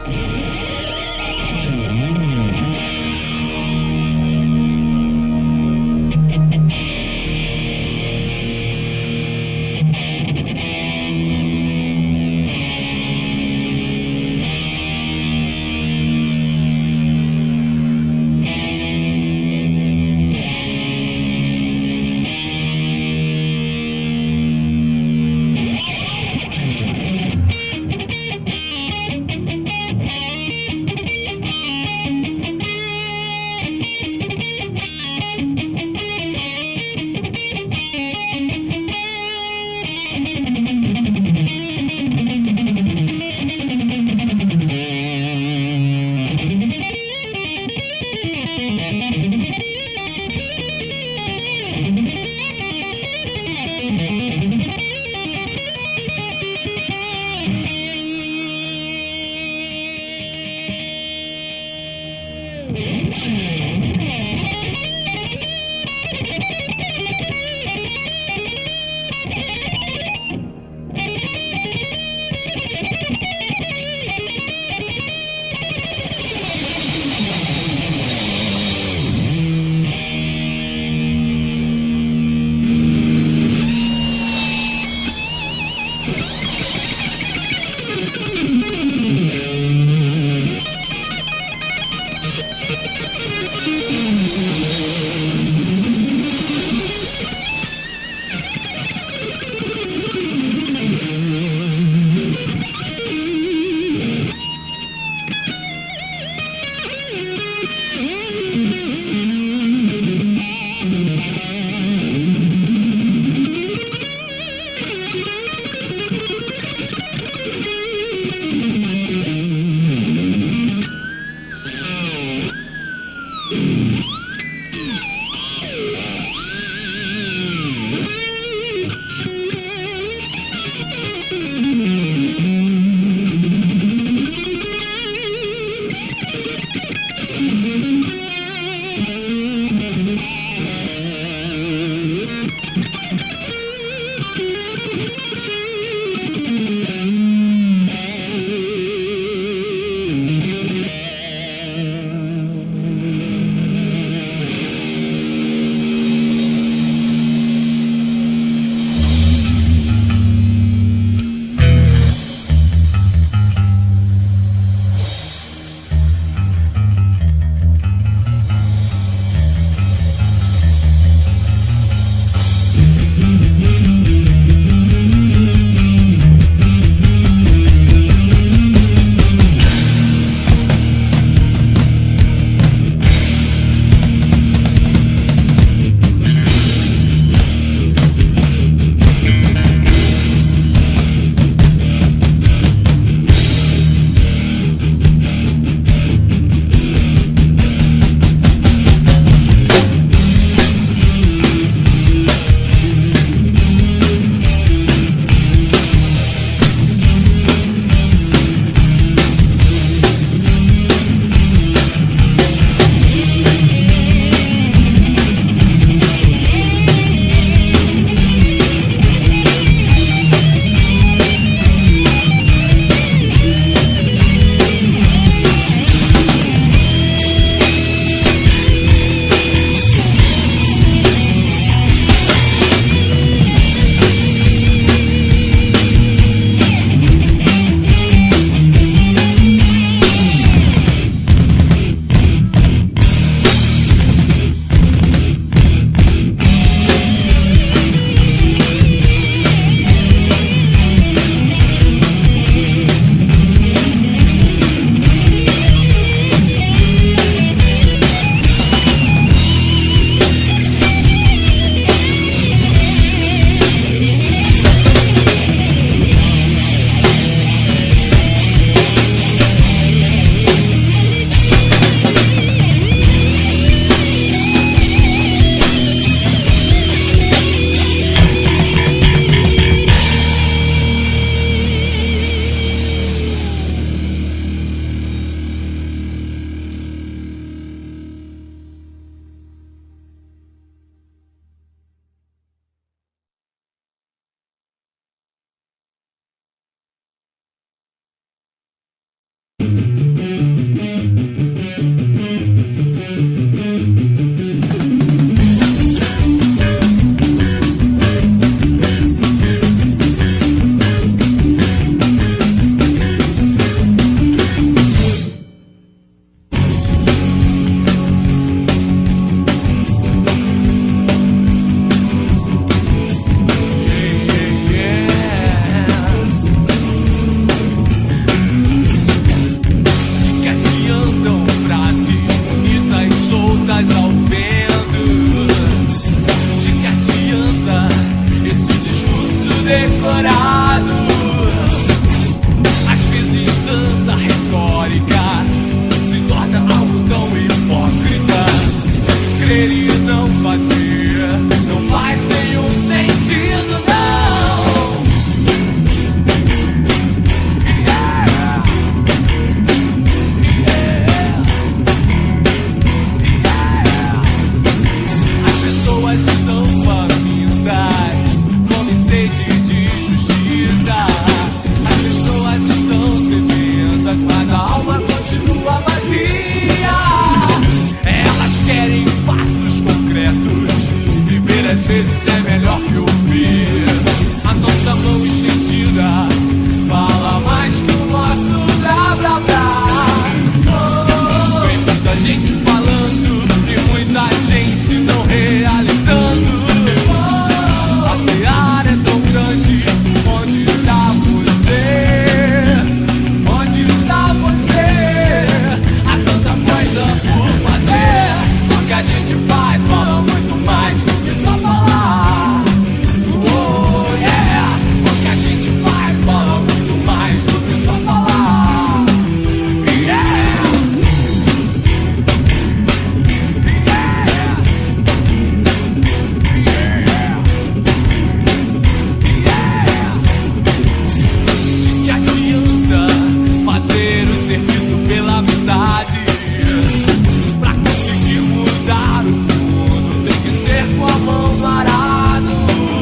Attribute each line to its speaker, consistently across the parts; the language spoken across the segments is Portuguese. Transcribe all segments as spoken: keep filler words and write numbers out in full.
Speaker 1: Thank you. vezes é melhor que ouvir a nossa mão estendida fala mais que o nosso blá blá blá. Oh, tem muita gente falando e muita gente não realizando. Oh, a seara é tão grande, onde está você? Onde está você? Há tanta coisa por fazer. O que a gente faz fala muito mais do que só falar. Oh yeah, o que a gente faz fala muito mais do que só falar. Yeah. De que adianta fazer o serviço pela metade? Pra conseguir mudar o mundo tem que ser com a mão parado.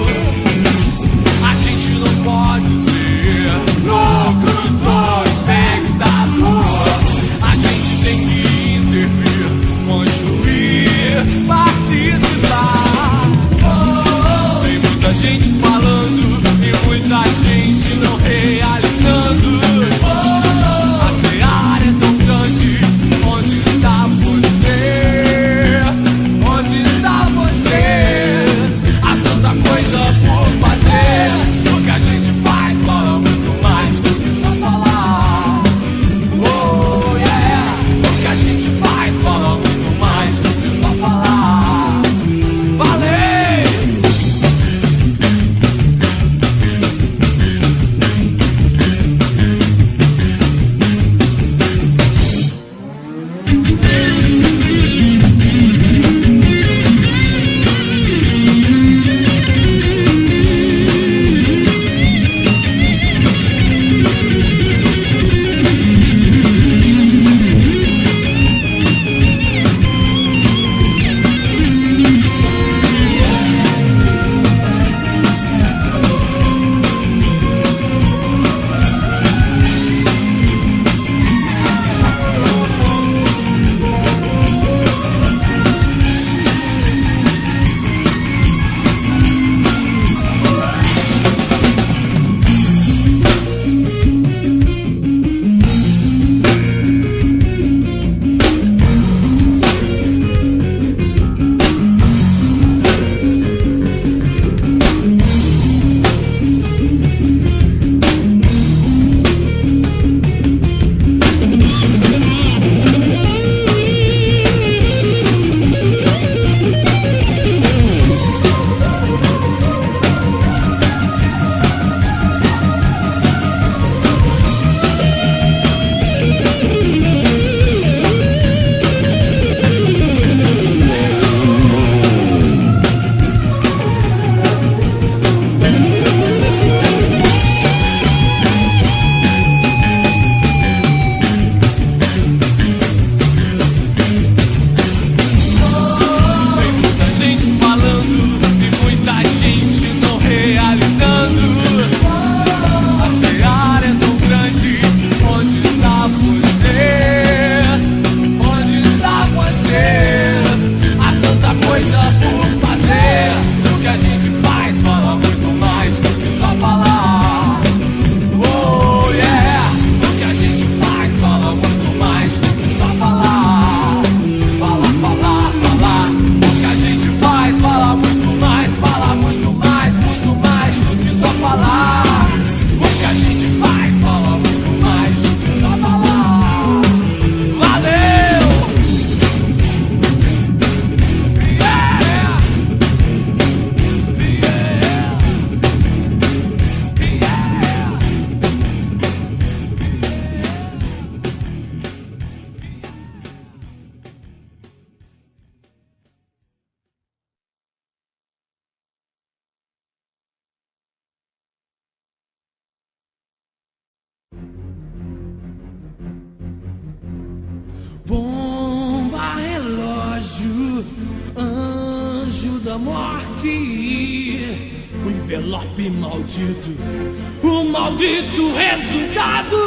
Speaker 1: A gente não pode ser locutor, espectador. A gente tem que intervir, construir, participar. Oh, tem muita gente falando e muita gente não realizando. Oh, a seara é tão grande, onde está você? Onde está você? Há tanta coisa por fazer. O que a gente faz fala muito mais do que só falar. Oh yeah, o que a gente faz fala muito mais do que só falar. Falei! Bomba, relógio, anjo da morte, o envelope maldito, o maldito resultado.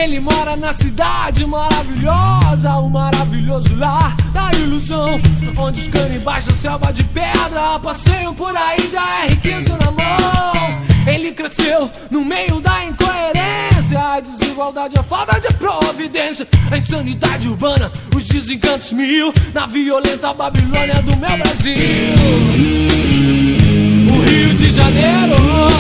Speaker 1: Ele mora na cidade maravilhosa, o maravilhoso lar da ilusão, onde os canibais da selva de pedra passeiam por aí, já é riqueza na mão. Ele cresceu no meio da incoerência, a desigualdade, a falta de providência, a insanidade urbana, os desencantos mil, na violenta Babilônia do meu Brasil. O Rio de Janeiro,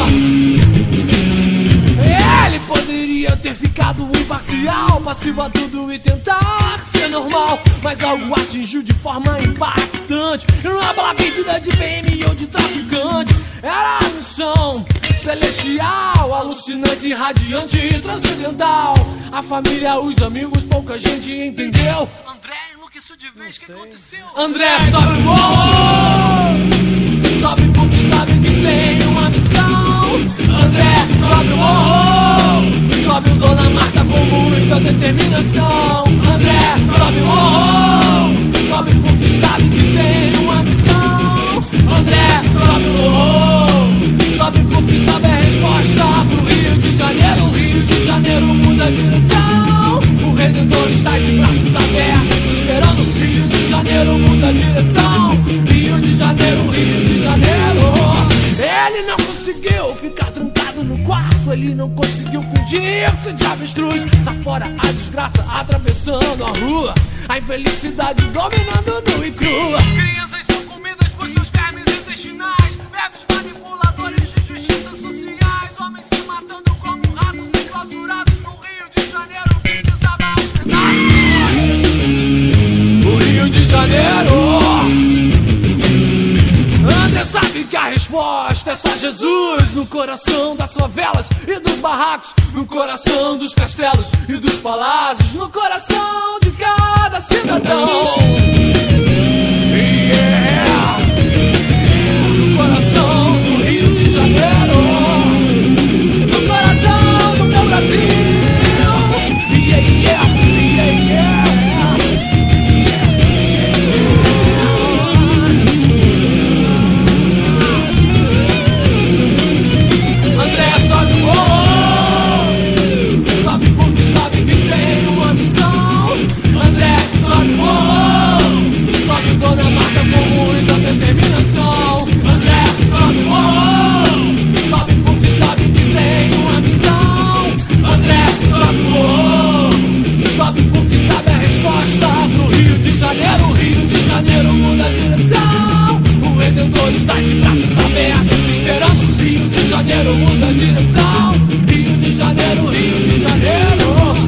Speaker 1: ele poderia ter ficado imparcial, passivo a tudo e tentar ser normal, mas algo atingiu de forma impactante. E não é pela pedida de P M ou de traficante, era a missão celestial, alucinante, radiante e transcendental. A família, os amigos, pouca gente entendeu. André enlouqueceu de vez, o que aconteceu? André sobe o morro, sobe porque sabe que tem uma missão. André sobe o morro, sobe o Dona Marta com muita determinação. André sobe o morro, sobe porque sabe que tem uma missão. André sobe o morro, sobe porque sabe a resposta pro Rio de Janeiro. O Rio de Janeiro muda a direção, o Redentor está de braços abertos esperando. O Rio de Janeiro muda a direção, Rio de Janeiro, Rio de Janeiro. Ele não conseguiu ficar trancado no quarto, ele não conseguiu fingir-se de avestruz. Lá fora a desgraça atravessando a rua, a infelicidade dominando nu e crua. Crianças são comidas por seus vermes intestinais, velhos manipuladores de justiça sociais, homens se matando como ratos enclausurados no Rio de Janeiro que desaba aos pedaços. O Rio de Janeiro, André sabe que a resposta é só Jesus, no coração das favelas e dos barracos, no coração dos castelos e dos palácios, no coração de cada cidadão. Yeah. No coração do Rio de Janeiro, no coração do meu Brasil. Yeah, yeah, yeah, yeah. Dona Marta com muita determinação. André sobe o morro, sobe porque sabe que tem uma missão. André sobe o morro, sobe porque sabe a resposta pro Rio de Janeiro. O Rio de Janeiro muda a direção, o Redentor está de braços abertos esperando. O Rio de Janeiro muda a direção, Rio de Janeiro, Rio de Janeiro.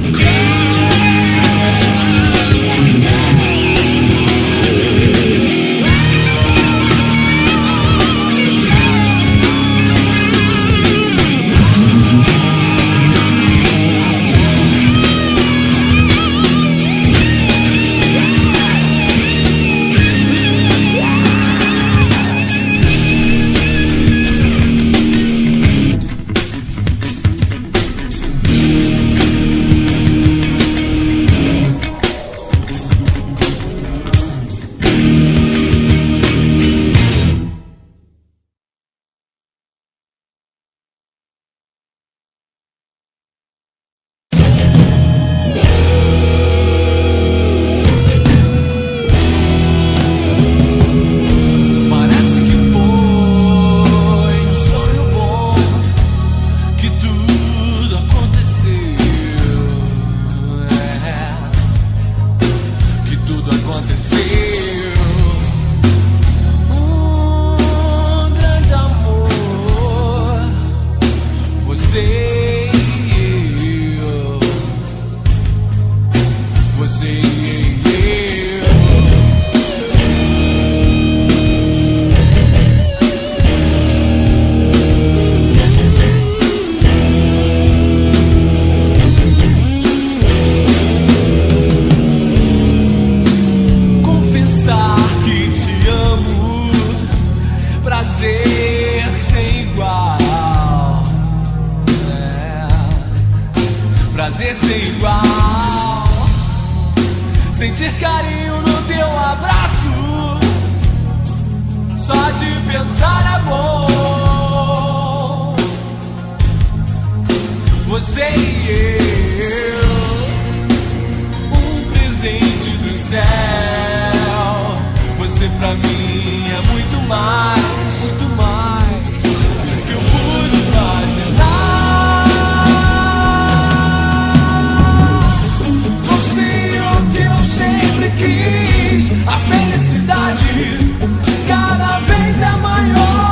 Speaker 2: prazer sem igual. Sentir carinho no teu abraço, só de pensar é bom.
Speaker 1: você e eu, um presente do céu. Você pra mim é muito mais, muito mais que eu pude imaginar. Você é o que eu sempre quis, a felicidade cada vez é maior.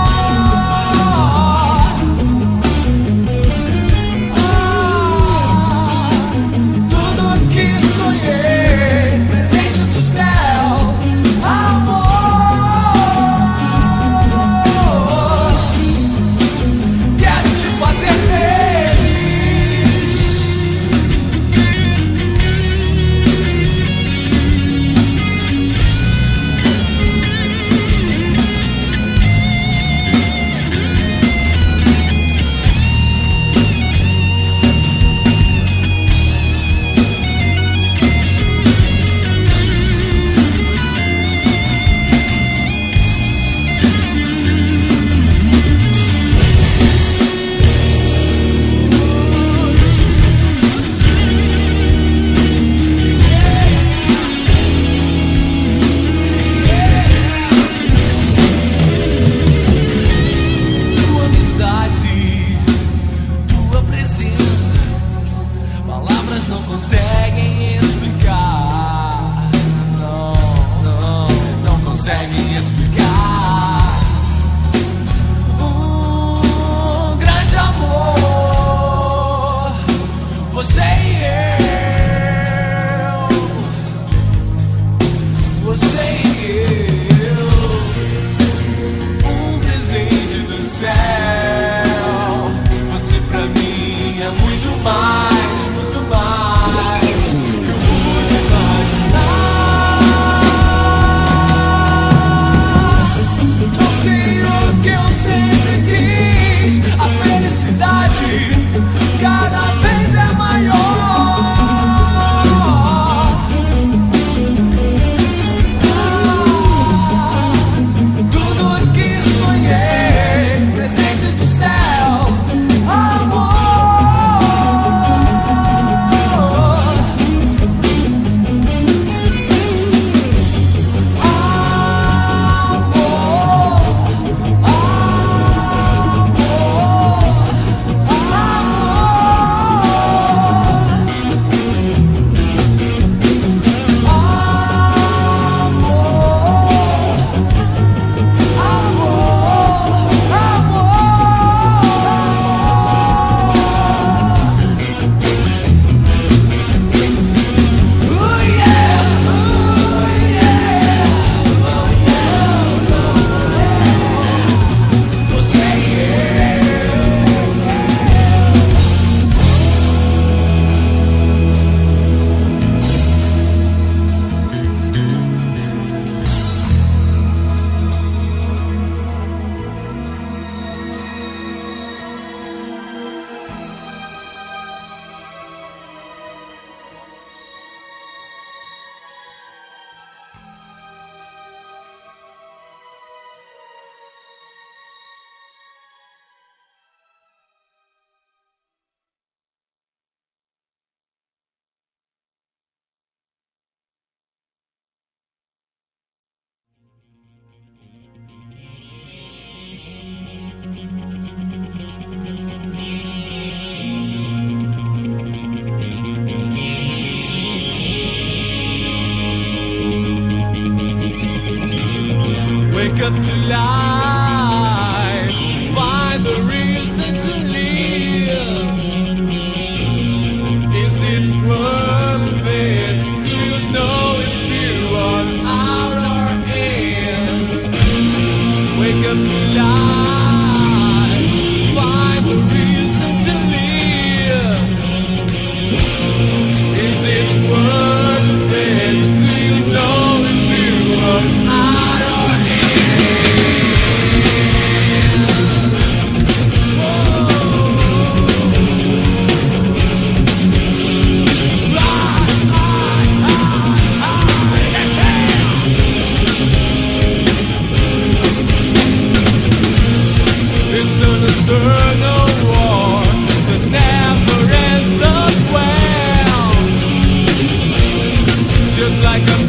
Speaker 1: Wake up to life, find the reason to live. Is it worth it? Do you know if you are out or in? Wake up to life, find the reason to live. Is it worth it? Do you know if you are out or in?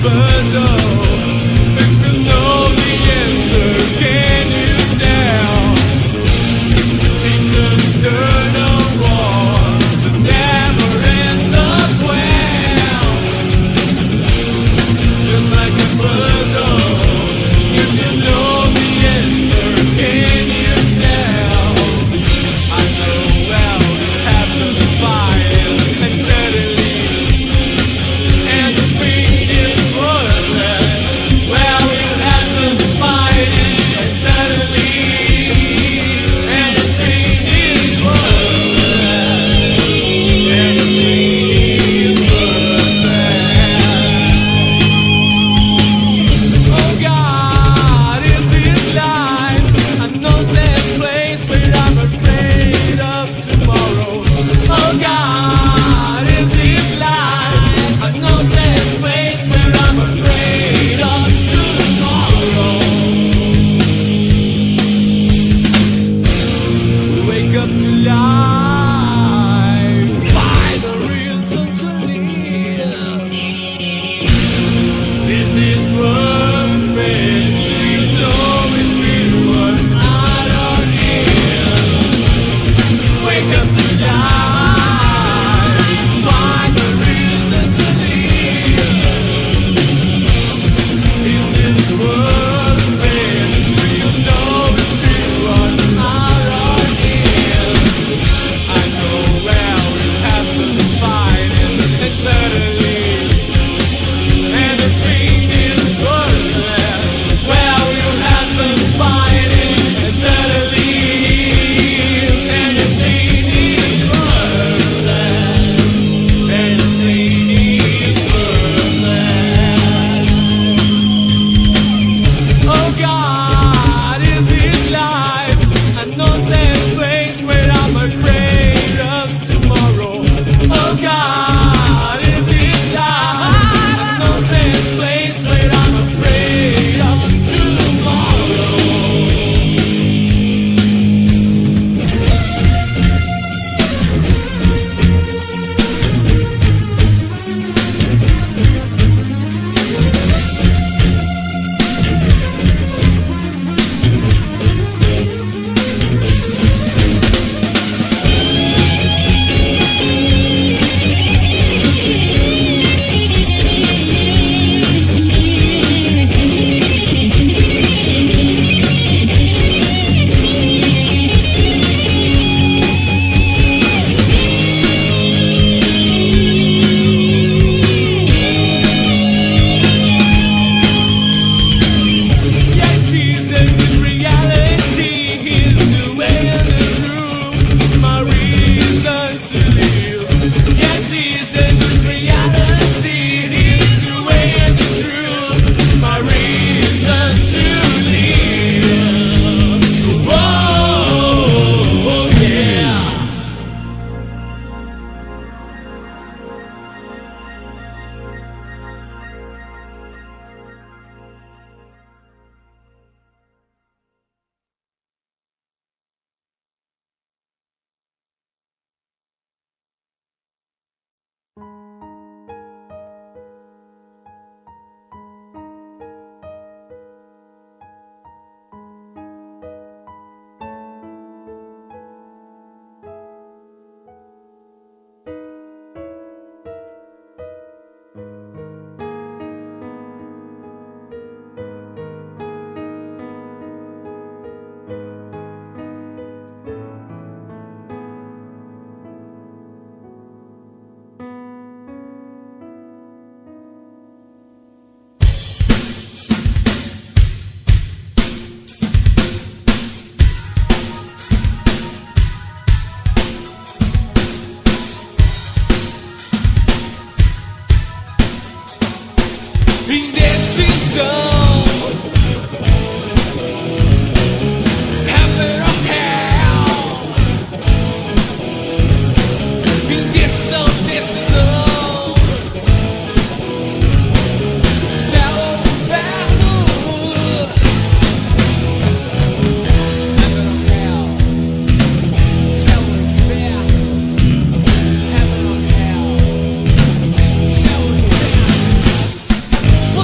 Speaker 1: Você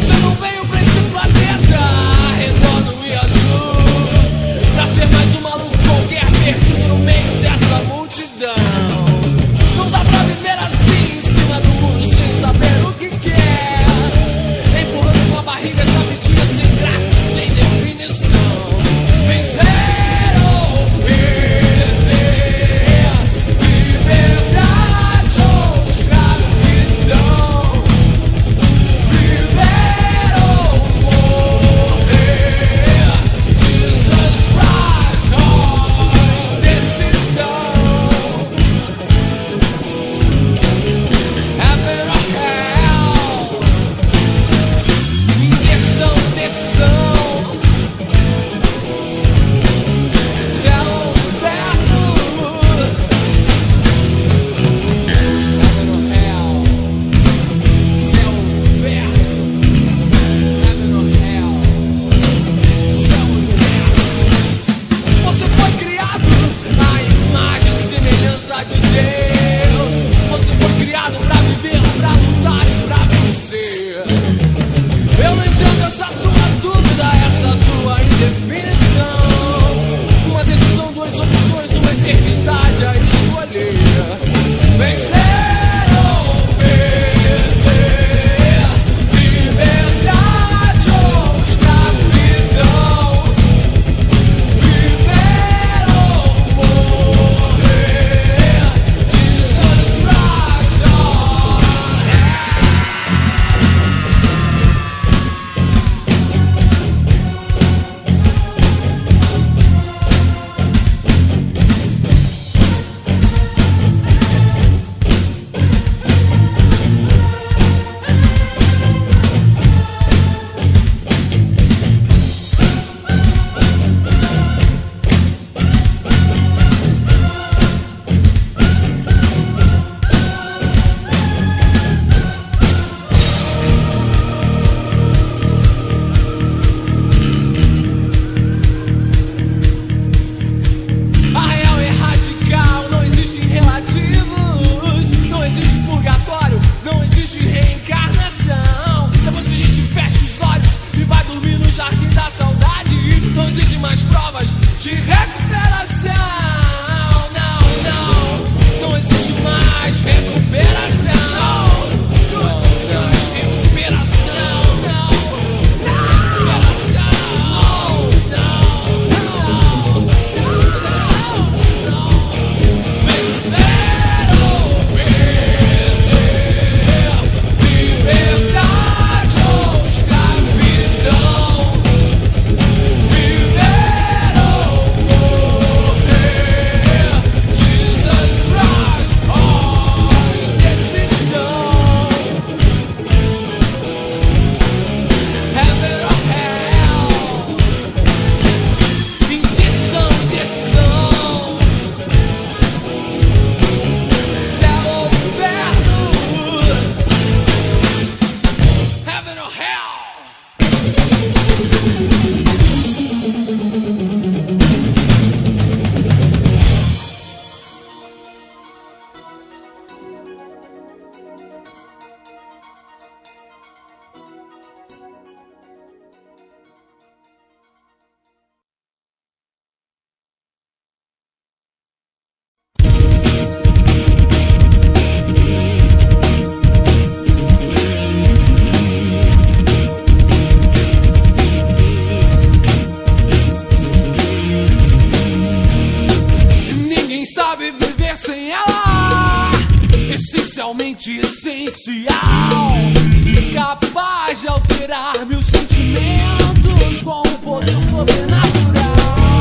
Speaker 1: essencialmente essencial, capaz de alterar meus sentimentos com um poder sobrenatural.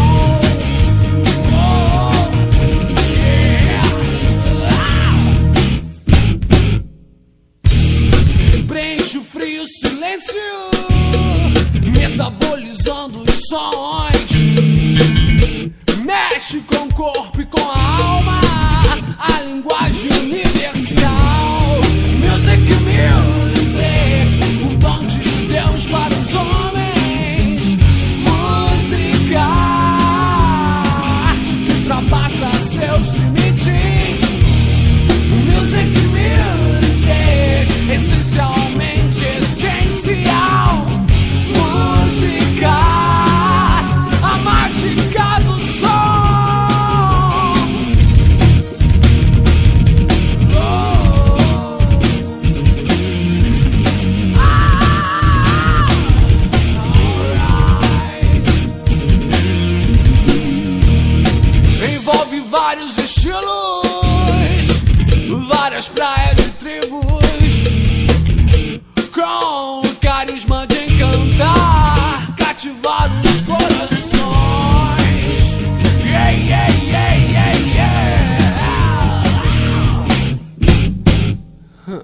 Speaker 1: Oh, yeah. Ah. Preenche o frio silêncio, metabolizando os sons, mexe com o corpo e com a alma, a linguagem universal. Music, music, o dom de Deus para os homens. Música, arte que ultrapassa seus limites. Music, music, essencialmente essencial. Música, a mágica do som. Vários estilos, várias praias e tribos, com o carisma de encantar, cativar os corações. Yeah, yeah, yeah, yeah, yeah. Huh.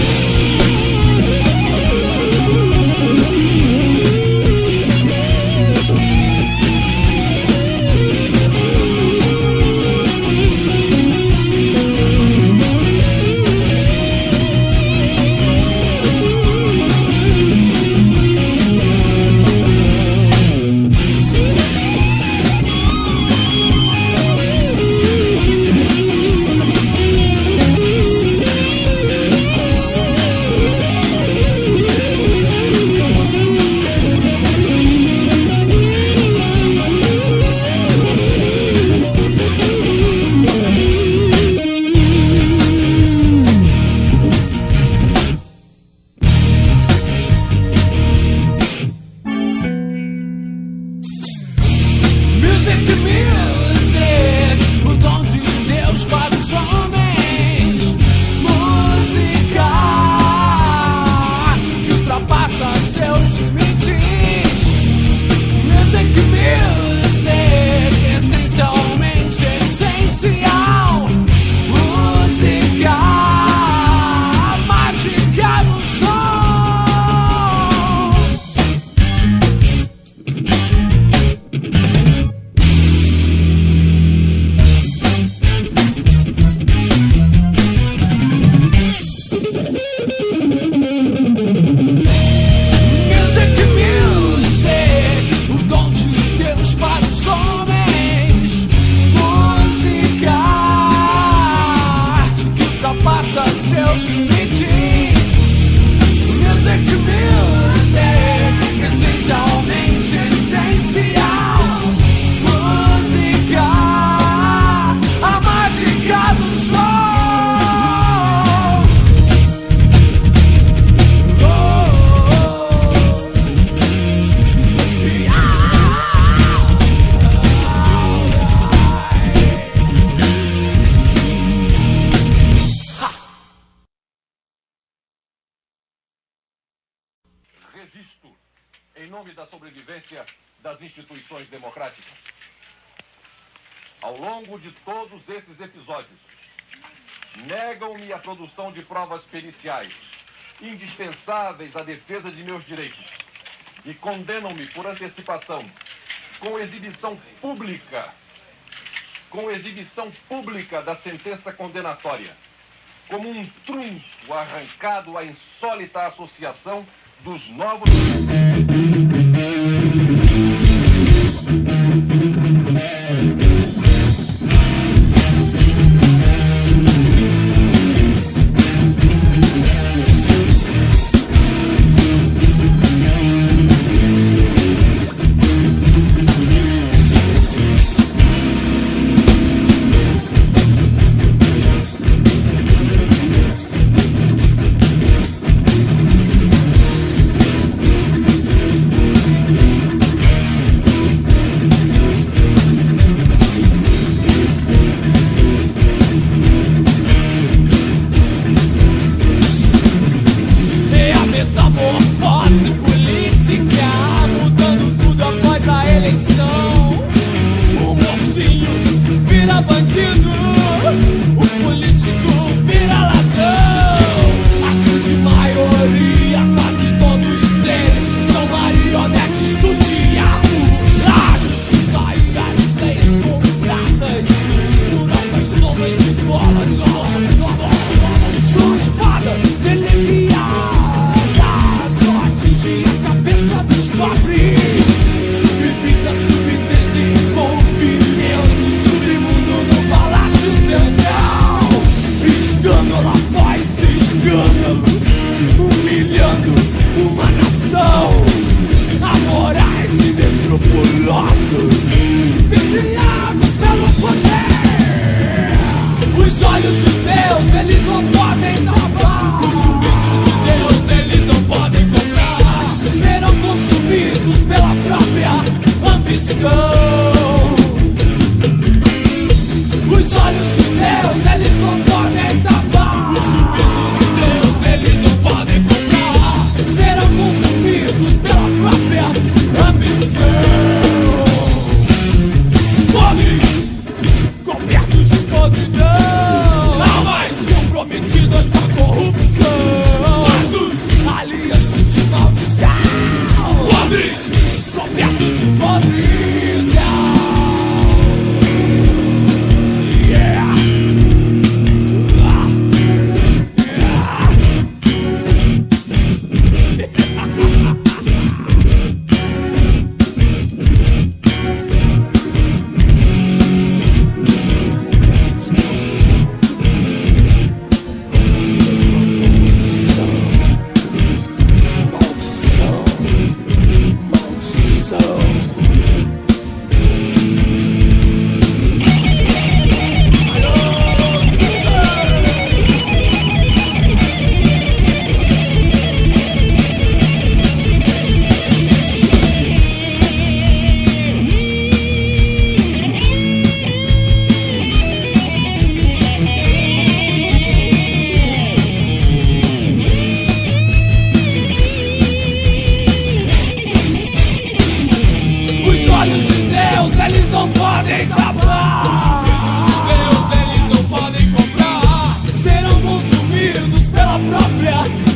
Speaker 3: Resisto em nome da sobrevivência das instituições democráticas. Ao longo de todos esses episódios, negam-me a produção de provas periciais, indispensáveis à defesa de meus direitos, e condenam-me por antecipação, com exibição pública, com exibição pública da sentença condenatória, como um trunfo arrancado à insólita associação dos novos...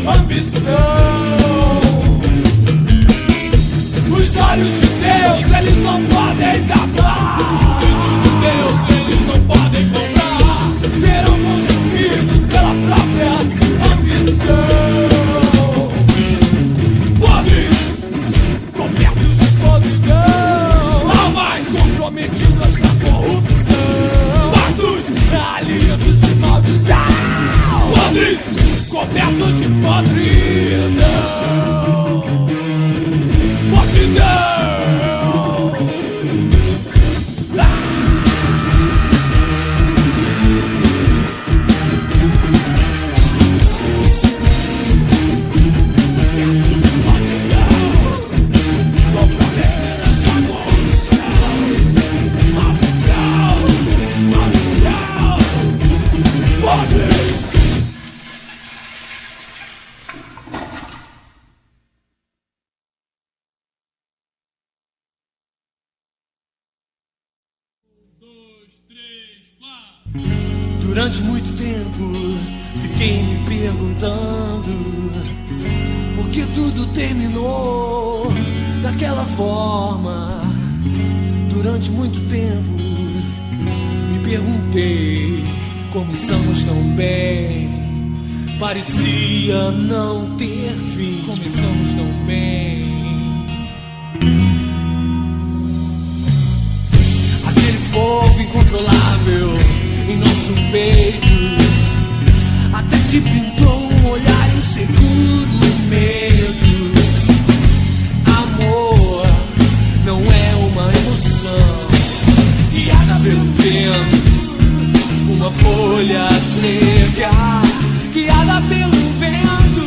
Speaker 1: ambição. Os olhos de Deus, eles não podem tapar. O juízo de Deus, eles não podem comprar. Serão consumidos pela própria ambição. Podres, cobertos de podridão, almas comprometidas na corrupção, pactos, alianças de maldição. Podres, cobertos de podridão.
Speaker 2: Durante muito tempo fiquei me perguntando por que tudo terminou daquela forma. Durante muito tempo me perguntei como estamos tão bem. Parecia não ter fim. Começamos tão bem. Aquele fogo incontrolável em nosso peito, até que pintou um olhar inseguro, medo. Amor não é uma emoção guiada pelo vento, uma folha seca guiada pelo vento.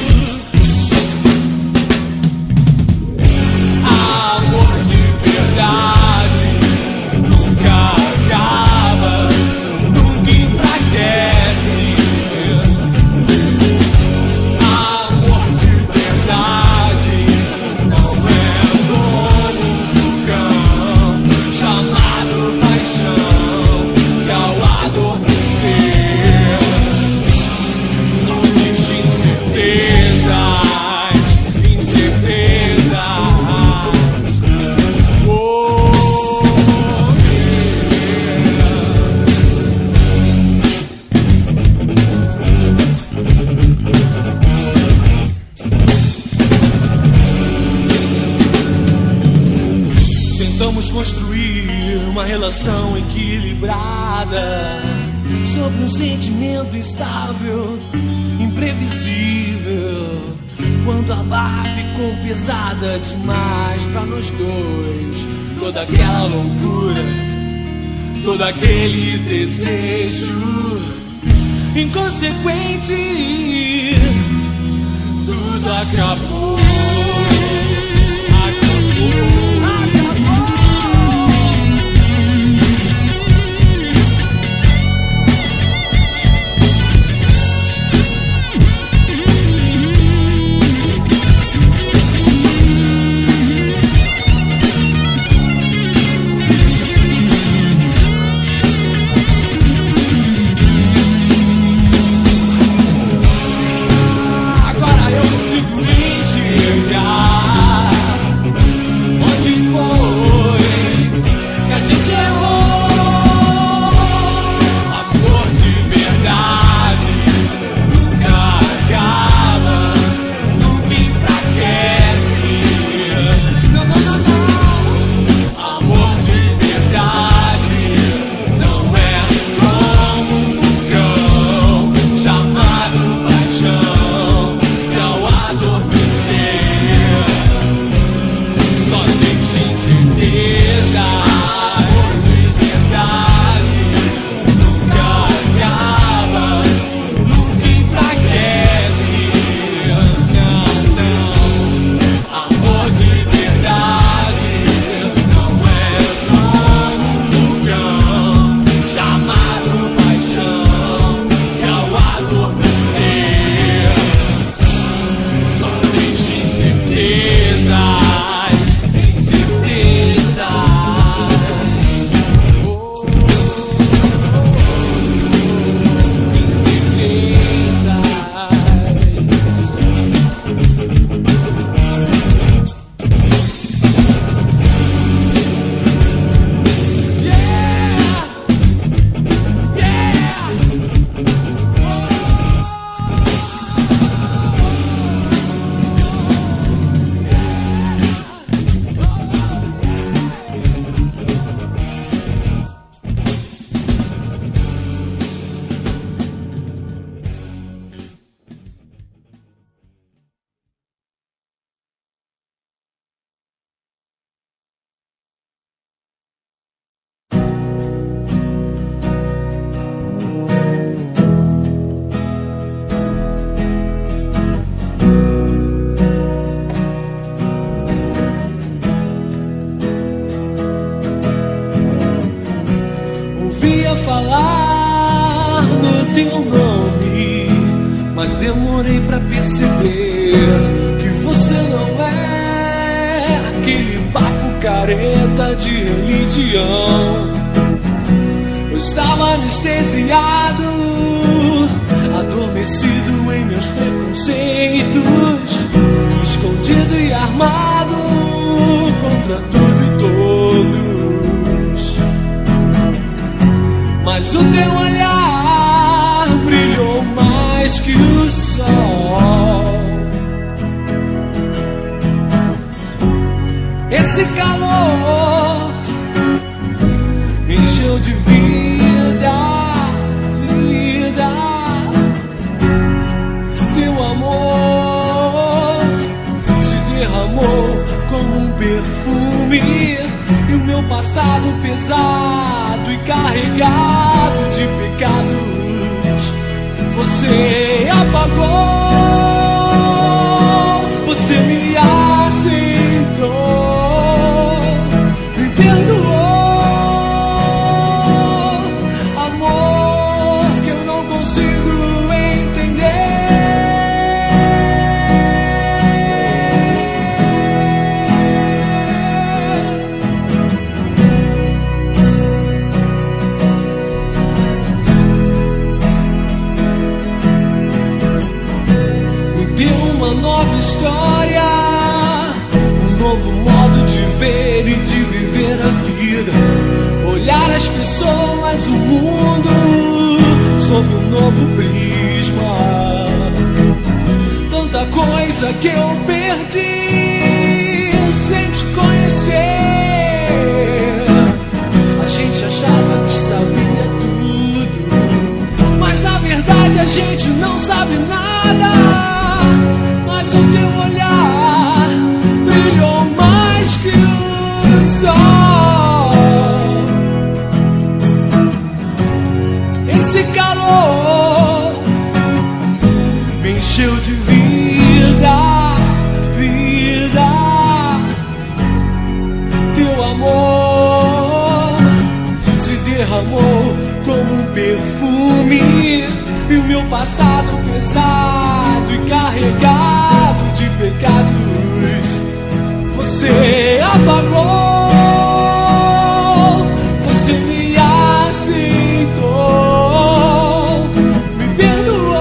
Speaker 2: Amor de verdade nunca acaba, nunca enfraquece. Amor de verdade não é como um vulcão chamado paixão, que ao adormecer surge incertezas, incertezas. Oh, tentamos construir uma relação equilibrada sobre um sentimento instável, imprevisível. Quando a barra ficou pesada demais pra nós dois, toda aquela loucura, todo aquele desejo inconsequente, tudo acabou. Acabou. Agora eu consigo enxergar pra perceber que você não é aquele papo careta de religião. Eu estava anestesiado, adormecido em meus preconceitos, escondido e armado contra tudo e todos. Mas o teu olhar brilhou mais que o sol. Esse calor me encheu de vida, vida. Teu amor se derramou como um perfume, e o meu passado pesado e carregado de pecados você apagou. Você me aceitou, me perdoou. Amor que eu não consigo entender. História, um novo modo de ver e de viver a vida, olhar as pessoas, o mundo sob um novo prisma. Tanta coisa que eu perdi sem te conhecer. A gente achava que sabia tudo, mas na verdade a gente não sabe nada. Mas o teu olhar brilhou mais que o sol. Esse calor me encheu de vida, vida. Teu amor se derramou como um perfume, e o meu passado pesado e carregado de pecados você apagou. Você me aceitou, me perdoou.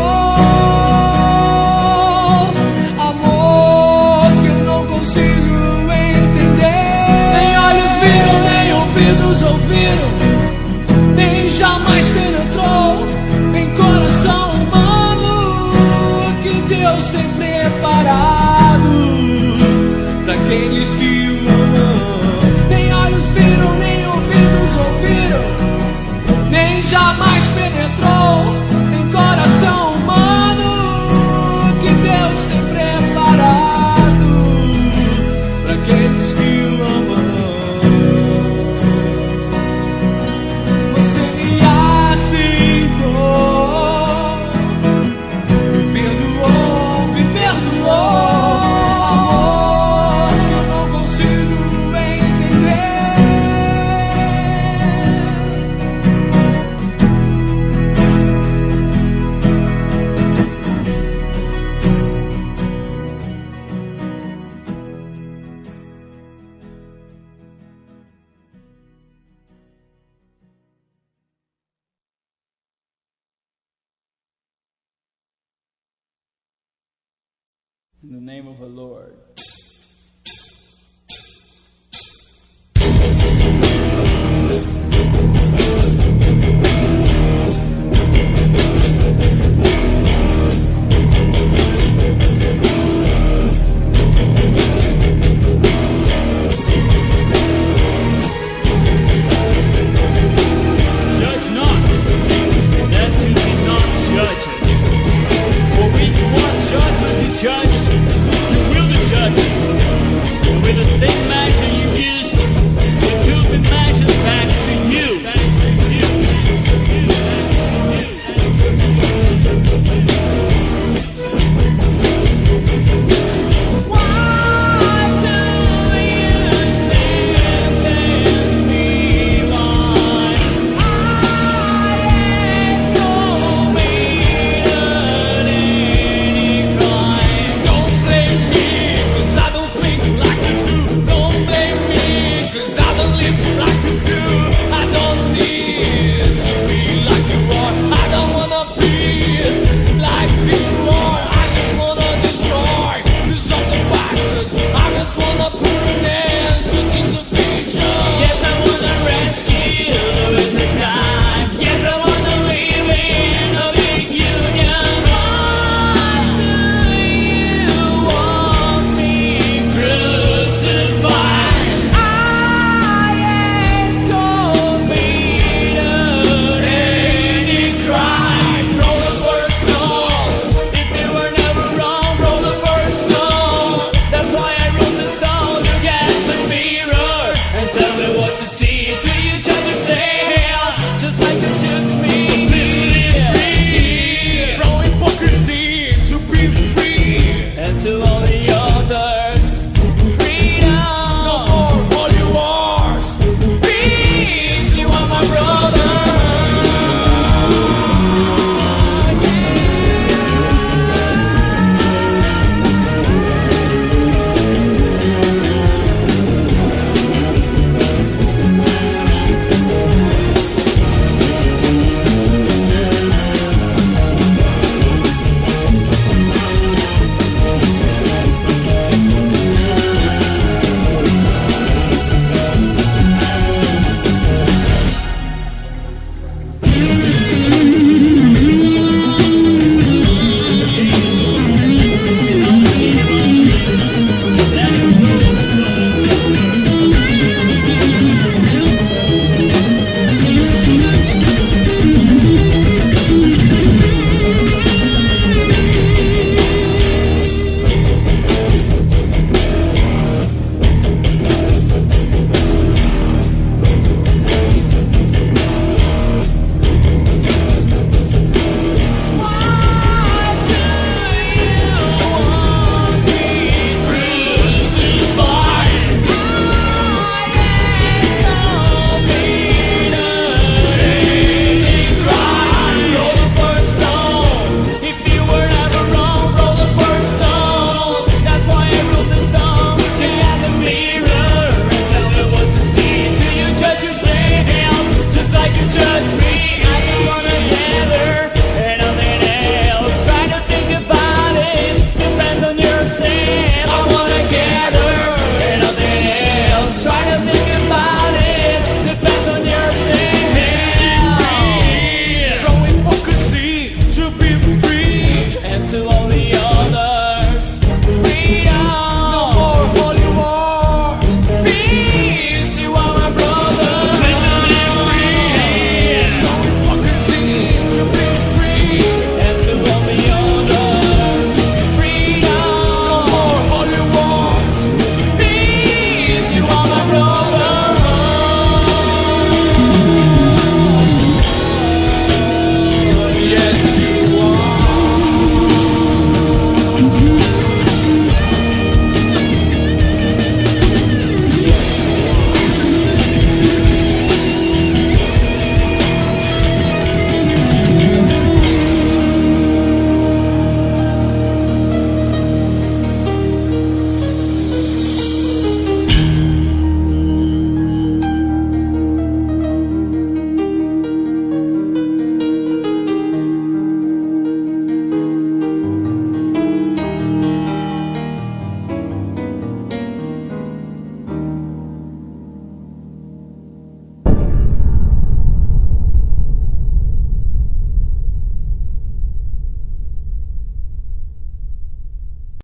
Speaker 2: Amor que eu não consigo entender. Nem olhos viram, nem ouvidos ouviram, nem jamais penetrou em coração humano que Deus tem preparado para aqueles que o amam. Nem olhos viram, nem ouvidos ouviram, nem jamais penetrou em coração humano que Deus tem preparado para aqueles que o amam. Você me aceitou,
Speaker 4: in the name of the Lord.
Speaker 5: Judge not, that you did not judge it. For which one judgment to judge, you will be judged. And with the same measure